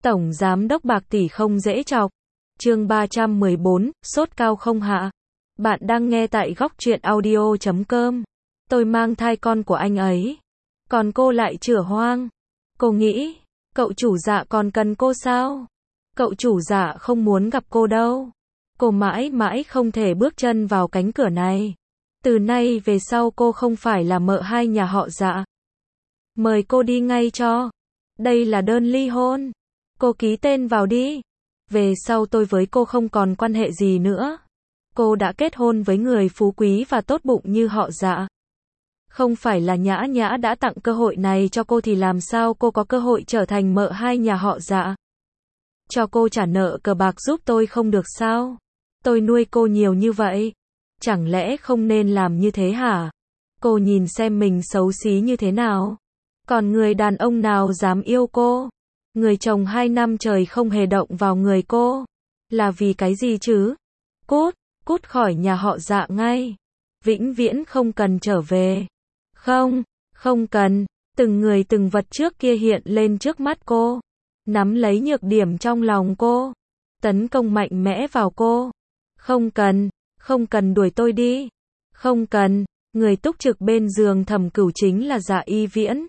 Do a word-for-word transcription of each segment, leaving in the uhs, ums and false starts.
Tổng giám đốc bạc tỷ không dễ chọc. Chương ba trăm mười bốn, sốt cao không hạ. Bạn đang nghe tại góc truyện audio chấm com. Tôi mang thai con của anh ấy. Còn cô lại chửa hoang. Cô nghĩ, cậu chủ dạ còn cần cô sao? Cậu chủ dạ không muốn gặp cô đâu. Cô mãi mãi không thể bước chân vào cánh cửa này. Từ nay về sau cô không phải là mợ hai nhà họ dạ. Mời cô đi ngay cho. Đây là đơn ly hôn. Cô ký tên vào đi. Về sau tôi với cô không còn quan hệ gì nữa. Cô đã kết hôn với người phú quý và tốt bụng như họ dạ. Không phải là Nhã Nhã đã tặng cơ hội này cho cô thì làm sao cô có cơ hội trở thành mợ hai nhà họ dạ. Cho cô trả nợ cờ bạc giúp tôi không được sao? Tôi nuôi cô nhiều như vậy. Chẳng lẽ không nên làm như thế hả? Cô nhìn xem mình xấu xí như thế nào. Còn người đàn ông nào dám yêu cô? Người chồng hai năm trời không hề động vào người cô. Là vì cái gì chứ? Cút, cút khỏi nhà họ dạ ngay. Vĩnh viễn không cần trở về. Không, không cần. Từng người từng vật trước kia hiện lên trước mắt cô. Nắm lấy nhược điểm trong lòng cô. Tấn công mạnh mẽ vào cô. Không cần, không cần đuổi tôi đi. Không cần, người túc trực bên giường Thẩm Cửu chính là Dạ Y Viễn.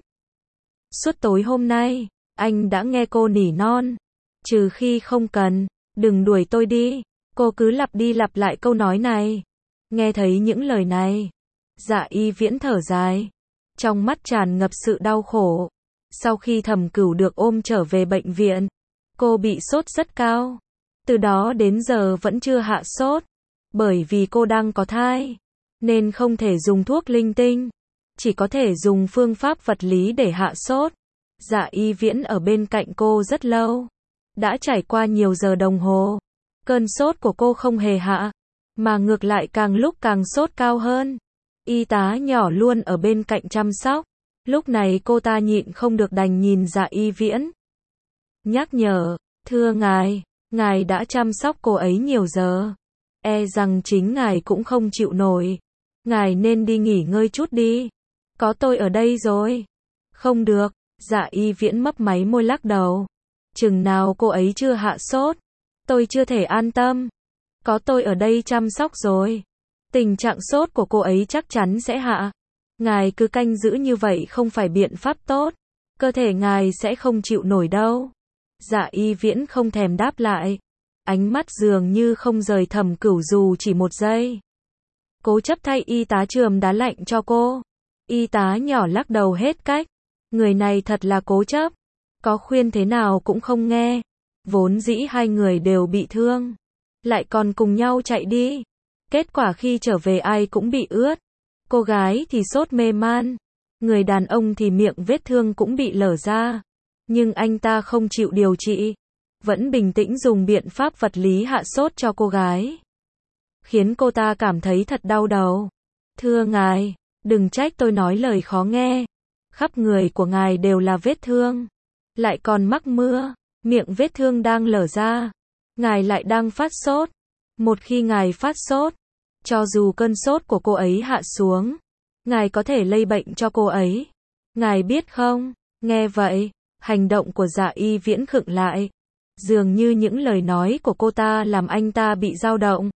Suốt tối hôm nay, anh đã nghe cô nỉ non. Trừ khi không cần, đừng đuổi tôi đi. Cô cứ lặp đi lặp lại câu nói này. Nghe thấy những lời này, Dạ Y Viễn thở dài. Trong mắt tràn ngập sự đau khổ. Sau khi Thẩm Cửu được ôm trở về bệnh viện, cô bị sốt rất cao. Từ đó đến giờ vẫn chưa hạ sốt. Bởi vì cô đang có thai, nên không thể dùng thuốc linh tinh. Chỉ có thể dùng phương pháp vật lý để hạ sốt. Dạ Y Viễn ở bên cạnh cô rất lâu. Đã trải qua nhiều giờ đồng hồ. Cơn sốt của cô không hề hạ, mà ngược lại càng lúc càng sốt cao hơn. Y tá nhỏ luôn ở bên cạnh chăm sóc. Lúc này cô ta nhịn không được đành nhìn Dạ Y Viễn. Nhắc nhở, thưa ngài, ngài đã chăm sóc cô ấy nhiều giờ. E rằng chính ngài cũng không chịu nổi. Ngài nên đi nghỉ ngơi chút đi. Có tôi ở đây rồi. Không được, Dạ Y Viễn mấp máy môi lắc đầu. Chừng nào cô ấy chưa hạ sốt, tôi chưa thể an tâm. Có tôi ở đây chăm sóc rồi. Tình trạng sốt của cô ấy chắc chắn sẽ hạ. Ngài cứ canh giữ như vậy không phải biện pháp tốt. Cơ thể ngài sẽ không chịu nổi đâu. Dạ Y Viễn không thèm đáp lại. Ánh mắt dường như không rời Thẩm Cửu dù chỉ một giây. Cố chấp thay y tá chườm đá lạnh cho cô. Y tá nhỏ lắc đầu hết cách. Người này thật là cố chấp. Có khuyên thế nào cũng không nghe. Vốn dĩ hai người đều bị thương. Lại còn cùng nhau chạy đi. Kết quả khi trở về ai cũng bị ướt. Cô gái thì sốt mê man. Người đàn ông thì miệng vết thương cũng bị lở ra. Nhưng anh ta không chịu điều trị. Vẫn bình tĩnh dùng biện pháp vật lý hạ sốt cho cô gái. Khiến cô ta cảm thấy thật đau đầu. Thưa ngài, đừng trách tôi nói lời khó nghe. Khắp người của ngài đều là vết thương. Lại còn mắc mưa. Miệng vết thương đang lở ra. Ngài lại đang phát sốt. Một khi ngài phát sốt, cho dù cơn sốt của cô ấy hạ xuống, ngài có thể lây bệnh cho cô ấy. Ngài biết không? Nghe vậy, hành động của Dạ Y Viễn khựng lại. Dường như những lời nói của cô ta làm anh ta bị dao động.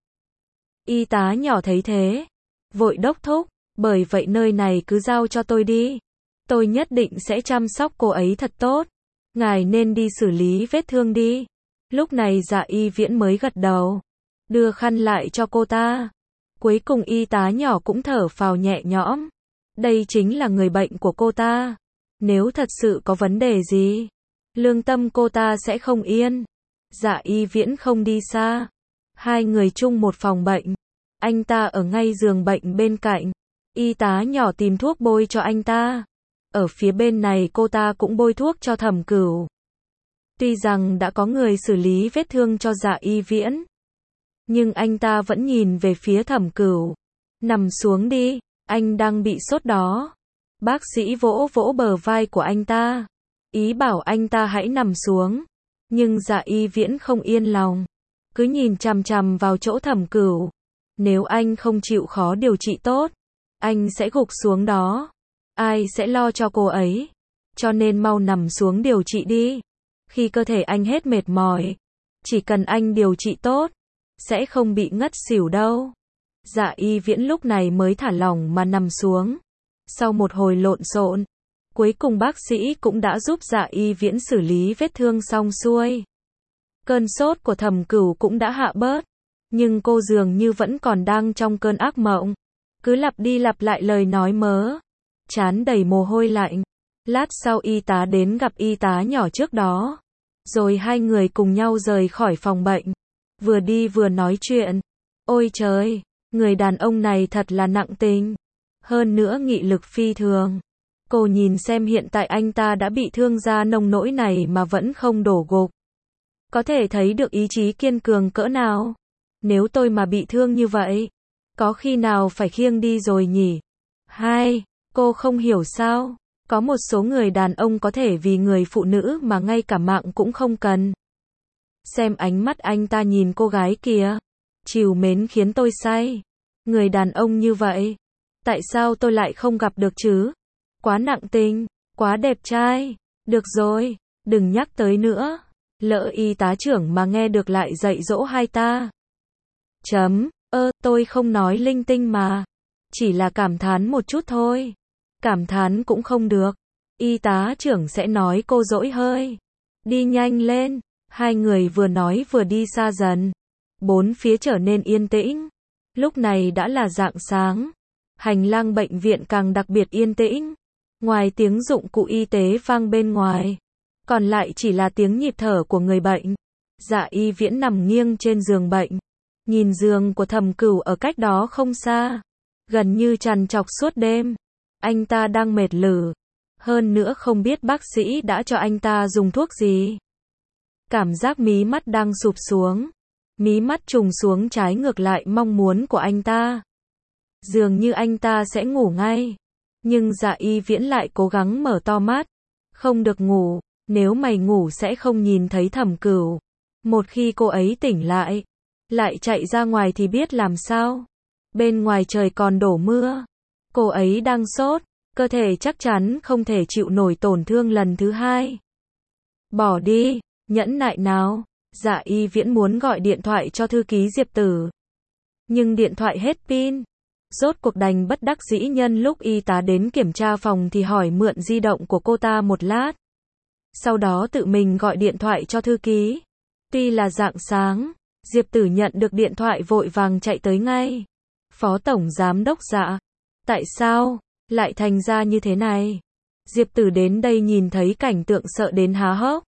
Y tá nhỏ thấy thế, vội đốc thúc, bởi vậy nơi này cứ giao cho tôi đi. Tôi nhất định sẽ chăm sóc cô ấy thật tốt. Ngài nên đi xử lý vết thương đi. Lúc này Dạ Y Viễn mới gật đầu, đưa khăn lại cho cô ta. Cuối cùng y tá nhỏ cũng thở phào nhẹ nhõm. Đây chính là người bệnh của cô ta. Nếu thật sự có vấn đề gì, lương tâm cô ta sẽ không yên. Dạ Y Viễn không đi xa. Hai người chung một phòng bệnh. Anh ta ở ngay giường bệnh bên cạnh. Y tá nhỏ tìm thuốc bôi cho anh ta. Ở phía bên này cô ta cũng bôi thuốc cho Thẩm Cửu. Tuy rằng đã có người xử lý vết thương cho Dạ Y Viễn, nhưng anh ta vẫn nhìn về phía Thẩm Cửu. Nằm xuống đi, anh đang bị sốt đó. Bác sĩ vỗ vỗ bờ vai của anh ta. Ý bảo anh ta hãy nằm xuống. Nhưng Dạ Y Viễn không yên lòng. Cứ nhìn chằm chằm vào chỗ Thẩm Cửu. Nếu anh không chịu khó điều trị tốt, anh sẽ gục xuống đó. Ai sẽ lo cho cô ấy? Cho nên mau nằm xuống điều trị đi. Khi cơ thể anh hết mệt mỏi, chỉ cần anh điều trị tốt, sẽ không bị ngất xỉu đâu. Dạ Y Viễn lúc này mới thả lỏng mà nằm xuống. Sau một hồi lộn xộn, cuối cùng bác sĩ cũng đã giúp Dạ Y Viễn xử lý vết thương xong xuôi. Cơn sốt của Thẩm Cửu cũng đã hạ bớt, nhưng cô dường như vẫn còn đang trong cơn ác mộng, cứ lặp đi lặp lại lời nói mớ, trán đầy mồ hôi lạnh. Lát sau y tá đến gặp y tá nhỏ trước đó, rồi hai người cùng nhau rời khỏi phòng bệnh, vừa đi vừa nói chuyện. Ôi trời, người đàn ông này thật là nặng tình, hơn nữa nghị lực phi thường. Cô nhìn xem hiện tại anh ta đã bị thương ra nông nỗi này mà vẫn không đổ gục, có thể thấy được ý chí kiên cường cỡ nào. Nếu tôi mà bị thương như vậy, có khi nào phải khiêng đi rồi nhỉ? Hai, cô không hiểu sao? Có một số người đàn ông có thể vì người phụ nữ mà ngay cả mạng cũng không cần. Xem ánh mắt anh ta nhìn cô gái kia, trìu mến khiến tôi say. Người đàn ông như vậy, tại sao tôi lại không gặp được chứ? Quá nặng tình, quá đẹp trai. Được rồi, đừng nhắc tới nữa. Lỡ y tá trưởng mà nghe được lại dạy dỗ hai ta. Chấm, ơ, tôi không nói linh tinh mà. Chỉ là cảm thán một chút thôi. Cảm thán cũng không được. Y tá trưởng sẽ nói cô dỗi hơi. Đi nhanh lên. Hai người vừa nói vừa đi xa dần. Bốn phía trở nên yên tĩnh. Lúc này đã là rạng sáng. Hành lang bệnh viện càng đặc biệt yên tĩnh. Ngoài tiếng dụng cụ y tế vang bên ngoài, còn lại chỉ là tiếng nhịp thở của người bệnh. Dạ Y Viễn nằm nghiêng trên giường bệnh, nhìn giường của Thẩm Cửu ở cách đó không xa, gần như trằn trọc suốt đêm. Anh ta đang mệt lử, hơn nữa không biết bác sĩ đã cho anh ta dùng thuốc gì. Cảm giác mí mắt đang sụp xuống, mí mắt trùng xuống trái ngược lại mong muốn của anh ta. Dường như anh ta sẽ ngủ ngay, nhưng Dạ Y Viễn lại cố gắng mở to mắt. Không được ngủ, nếu mày ngủ sẽ không nhìn thấy Thẩm Cửu. Một khi cô ấy tỉnh lại, lại chạy ra ngoài thì biết làm sao. Bên ngoài trời còn đổ mưa, cô ấy đang sốt, cơ thể chắc chắn không thể chịu nổi tổn thương lần thứ hai. Bỏ đi, nhẫn nại nào. Dạ Y Viễn muốn gọi điện thoại cho thư ký Diệp Tử, nhưng điện thoại hết pin. Rốt cuộc đành bất đắc dĩ nhân lúc y tá đến kiểm tra phòng thì hỏi mượn di động của cô ta một lát. Sau đó tự mình gọi điện thoại cho thư ký. Tuy là rạng sáng, Diệp Tử nhận được điện thoại vội vàng chạy tới ngay. Phó Tổng Giám Đốc Dạ, tại sao lại thành ra như thế này? Diệp Tử đến đây nhìn thấy cảnh tượng sợ đến há hốc.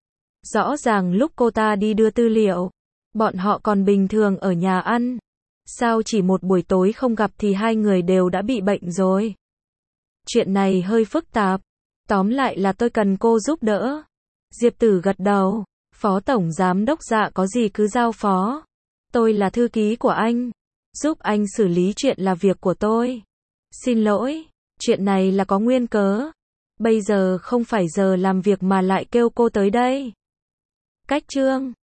Rõ ràng lúc cô ta đi đưa tư liệu, bọn họ còn bình thường ở nhà ăn. Sao chỉ một buổi tối không gặp thì hai người đều đã bị bệnh rồi? Chuyện này hơi phức tạp. Tóm lại là tôi cần cô giúp đỡ. Diệp Tử gật đầu. Phó Tổng Giám Đốc Dạ có gì cứ giao phó. Tôi là thư ký của anh. Giúp anh xử lý chuyện là việc của tôi. Xin lỗi, chuyện này là có nguyên cớ. Bây giờ không phải giờ làm việc mà lại kêu cô tới đây. Cách chương